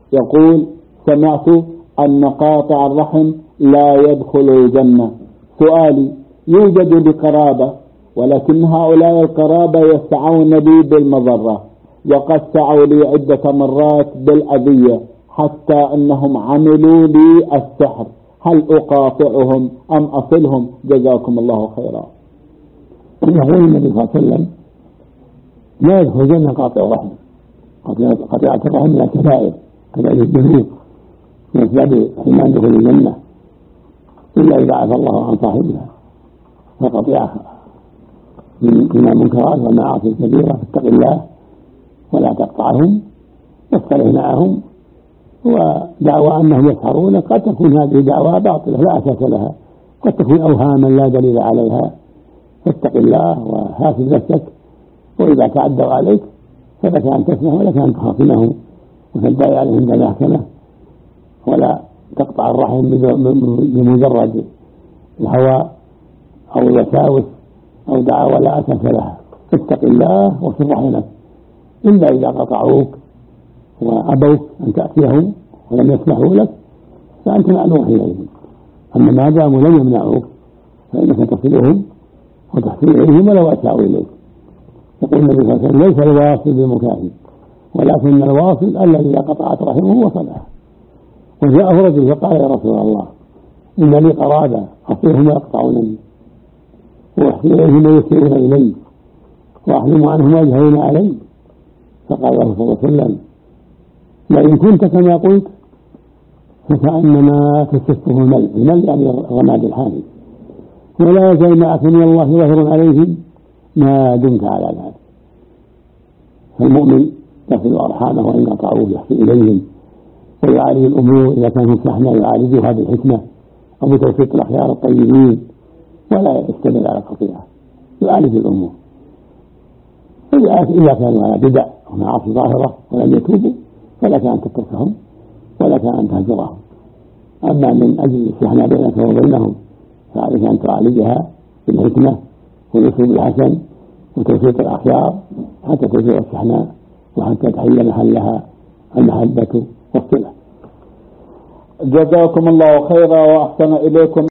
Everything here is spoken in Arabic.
يقول: سمعت أن قاطع الرحم لا يدخل الجنة. سؤالي: يوجد لي قرابة، ولكن هؤلاء القرابة يسعون لي بالمضرة، وقد سعوا لي عدة مرات بالأذية، حتى أنهم عملوا لي السحر. هل أقاطعهم أم أصلهم؟ جزاكم الله خيرا. يقول النبي صلى الله عليه وسلم: لا يدخل الجنة قاطع رحم. قطيعة الرحم لا كبائر الذنوب من أسباب حرمان دخول الجنة، إلا إذا عفى الله عن صاحبها. فقطيعة من المنكرات والمعاصي الكبيرة، فاتق الله ولا تقطعهم واصطلح معهم. ودعوى أنهم يسحرون قد تكون هذه دعوى باطلة لا أساس لها، قد تكون أوهاما لا دليل عليها. فاتق الله وحاسب نفسك، وإذا تعدوا عليك فلك أن تسمح ولك أن تخاصمهم وتدعي عليهم بالمحكمة، ولا تقطع الرحم بمجرد الهوى أو الوساوس أو دعوى لا أساس لها. فاتق الله واصل رحمك، إلا إذا قطعوك وأبوك أن تأتيهم ولم يسمحوا لك فأنت معلوم إليهم. أما ما داموا لم يمنعوك فإنك تصلهم وتحسن إليهم ولو أساءوا إليك. يقول النبي صلى الله عليه وسلم: ليس الواصل بالمكافئ، ولكن الواصل الذي قطعت رحمه وصلها. وجاءه رجل فقال: يا رسول الله، إن لي قرابة أصلهم يقطعونني وأحسن إليهم ويسيرون إلي وأحلم عنهم ويجهلون علي. فقال له صلى الله عليه وسلم: لئن كنت كما قلت فكأنما تكشفه المل يعني الرماد الحامي، ولا يزال معك من الله ظهر عليهم ما دمت على ذلك. فالمؤمن يصل أرحامه وإن قطعوه يحسن إليهم ويعالج الأمور إذا كان مصلحنا يعالجها بالحكمة أو بتوفيق الأخيار الطيبين، ولا يستمر على القطيعة، يعالج الأمور. إذا كانوا على بدع ومعاصي ظاهرة ولم يتوبوا فلك أن تتركهم ولك أن تهجرهم. أما من أجل الإصلاح بينك وبينهم فعليك أن تعالجها بالحكمة والأسلوب الحسن وتوفيق الأخيار حتى تزول الشحناء وحتى تحل محلها المحبة والصلة. جزاكم الله خيرا وأحسن إليكم.